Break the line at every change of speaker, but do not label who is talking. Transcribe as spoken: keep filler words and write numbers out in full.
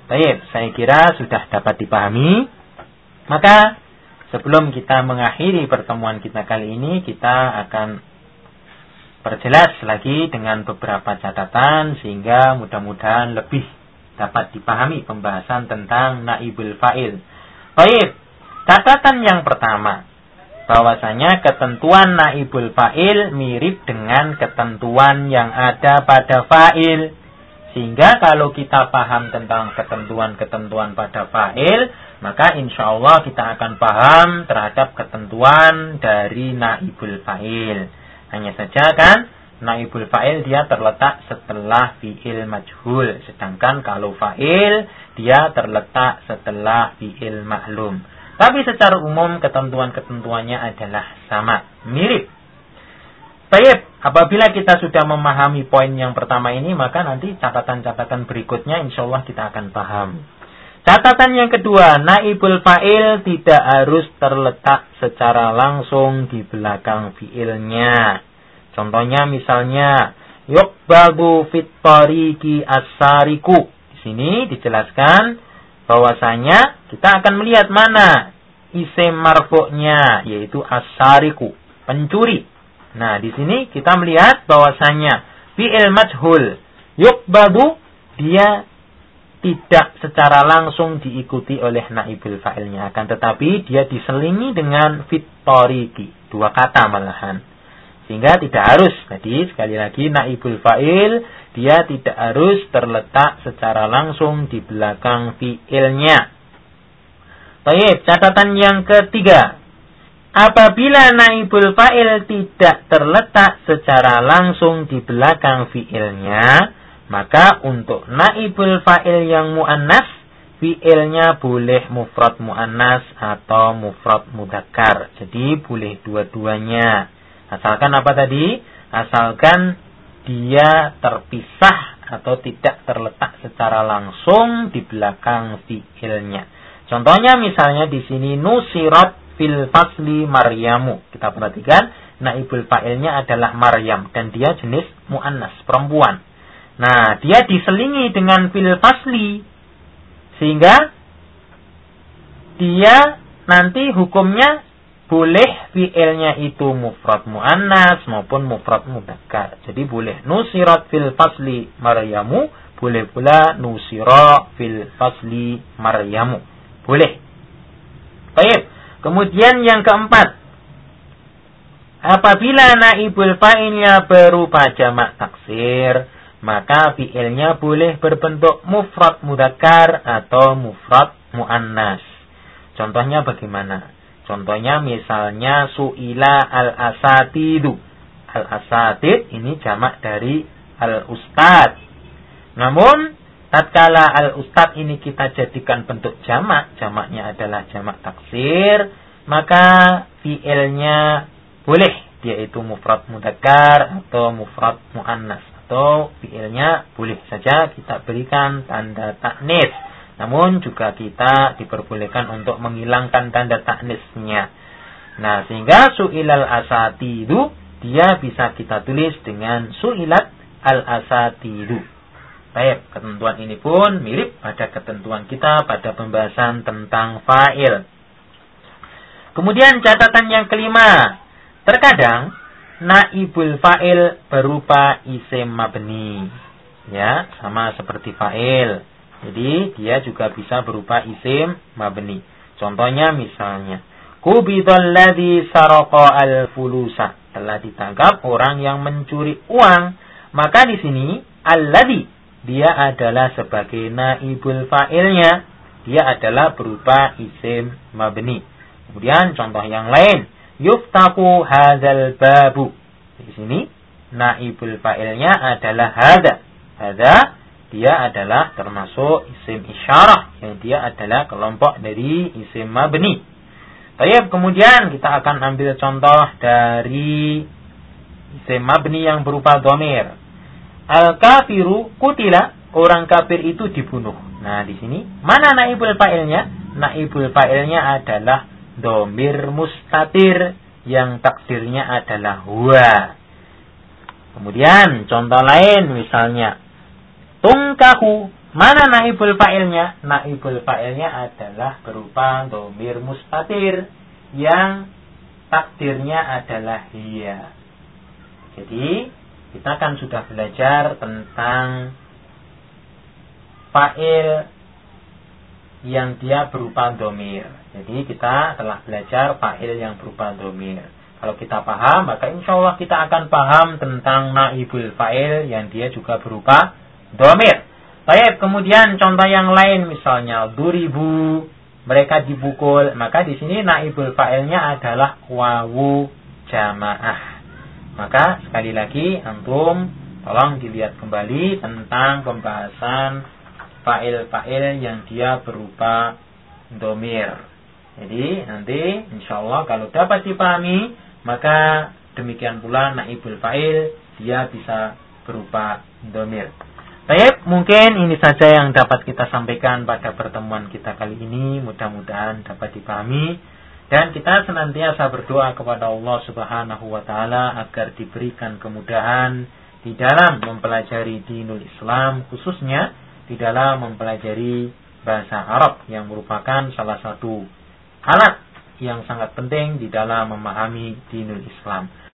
Baik, saya kira sudah dapat dipahami. Maka sebelum kita mengakhiri pertemuan kita kali ini, kita akan perjelas lagi dengan beberapa catatan sehingga mudah-mudahan lebih dapat dipahami pembahasan tentang naibul fa'il. Baik, catatan yang pertama, bahwasanya ketentuan naibul fa'il mirip dengan ketentuan yang ada pada fa'il. Sehingga kalau kita paham tentang ketentuan-ketentuan pada fa'il, maka insya Allah kita akan paham terhadap ketentuan dari naibul fa'il. Hanya saja kan, naibul fa'il dia terletak setelah fi'il majhul. Sedangkan kalau fa'il, dia terletak setelah fi'il ma'lum. Tapi secara umum ketentuan-ketentuannya adalah sama, mirip. Baik, apabila kita sudah memahami poin yang pertama ini, maka nanti catatan-catatan berikutnya insya Allah kita akan paham. Catatan yang kedua, naibul fa'il tidak harus terletak secara langsung di belakang fi'ilnya. Contohnya misalnya, yuqbabu fit tariqi as-sariku. Di sini dijelaskan bahwasanya kita akan melihat mana isim marfu'nya, yaitu as-sariku, pencuri. Nah, di sini kita melihat bahwasanya fi'il majhul yuqbabu dia tidak secara langsung diikuti oleh naibul fa'ilnya, akan tetapi dia diselingi dengan fit tariqi, dua kata malahan. Sehingga tidak harus. Jadi sekali lagi naibul fa'il dia tidak harus terletak secara langsung di belakang fi'ilnya. Baik, catatan yang ketiga. Apabila naibul fa'il tidak terletak secara langsung di belakang fi'ilnya, maka untuk naibul fa'il yang mu'annas, fi'ilnya boleh mufrad mu'annas atau mufrad mudzakkar. Jadi boleh dua-duanya. Asalkan apa tadi? Asalkan dia terpisah atau tidak terletak secara langsung di belakang fi'ilnya. Contohnya misalnya di sini nusirat fil fasli Maryamu. Kita perhatikan naibul fa'ilnya adalah Maryam dan dia jenis mu'annas, perempuan. Nah, dia diselingi dengan fil fasli sehingga dia nanti hukumnya boleh fi'ilnya itu mufrad mu'annas maupun mufrad mudzakkar. Jadi boleh nusirat fil fasli Maryamu, boleh pula nusira fil fasli Maryamu. Boleh. Baik. Kemudian yang keempat, apabila naibul fa'ilnya berupa jamak taksir, maka fi'ilnya boleh berbentuk mufrad mudzakkar atau mufrad mu'annas. Contohnya bagaimana? Contohnya misalnya su'ila al-asatidu. Al-asatid ini jamak dari al-ustad. Namun tatkala al-ustad ini kita jadikan bentuk jamak, jamaknya adalah jamak taksir, maka fi'ilnya boleh, yaitu mufrad mudzakkar atau mufrad mu'annas. Atau fi'ilnya boleh saja kita berikan tanda ta'nis. Namun juga kita diperbolehkan untuk menghilangkan tanda ta'nisnya. Nah, sehingga su'ilal asatidu, dia bisa kita tulis dengan su'ilat al-asatidu. Baik, ketentuan ini pun mirip pada ketentuan kita pada pembahasan tentang fa'il. Kemudian catatan yang kelima. Terkadang naibul fa'il berupa isim mabni. Ya, sama seperti fa'il. Jadi dia juga bisa berupa isim mabni. Contohnya misalnya, Qubidal ladzi saraqa al-fulusa. Telah ditangkap orang yang mencuri uang. Maka di sini alladzi dia adalah sebagai naibul fa'ilnya. Dia adalah berupa isim mabni. Kemudian contoh yang lain. Yuftaku hadzal babu. Di sini naibul fa'ilnya adalah hadza. Hadza dia adalah termasuk isim isyarah. Yang dia adalah kelompok dari isim mabni. Baik, kemudian kita akan ambil contoh dari isim mabni yang berupa dhamir. Al-kafiru kutila, orang kafir itu dibunuh. Nah, di sini mana naibul fa'ilnya? Naibul fa'ilnya adalah dhamir mustatir yang takdirnya adalah huwa. Kemudian contoh lain misalnya tungkahu Mana naibul fa'ilnya? Naibul fa'ilnya adalah berupa dhamir mustatir yang takdirnya adalah hiya. Jadi kita kan sudah belajar tentang fa'il yang dia berupa dhamir. Jadi kita telah belajar fa'il yang berupa dhamir. Kalau kita paham, maka insya Allah kita akan paham tentang naibul fa'il yang dia juga berupa dhamir. Baik, kemudian contoh yang lain misalnya duribu, mereka dipukul, maka di sini naibul fa'ilnya adalah wawu jamaah. Maka sekali lagi antum tolong dilihat kembali tentang pembahasan fa'il-fa'il yang dia berupa dhamir. Jadi nanti insya Allah kalau dapat dipahami, maka demikian pula naibul fa'il dia bisa berupa dhamir. Baik, mungkin ini saja yang dapat kita sampaikan pada pertemuan kita kali ini. Mudah-mudahan dapat dipahami. Dan kita senantiasa berdoa kepada Allah Subhanahu wa Ta'ala agar diberikan kemudahan di dalam mempelajari dinul Islam, khususnya di dalam mempelajari bahasa Arab yang merupakan salah satu alat yang sangat penting di dalam memahami dinul Islam.